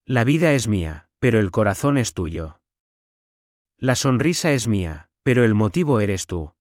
La vida es mía, pero el corazón es tuyo. La sonrisa es mía, pero el motivo eres tú.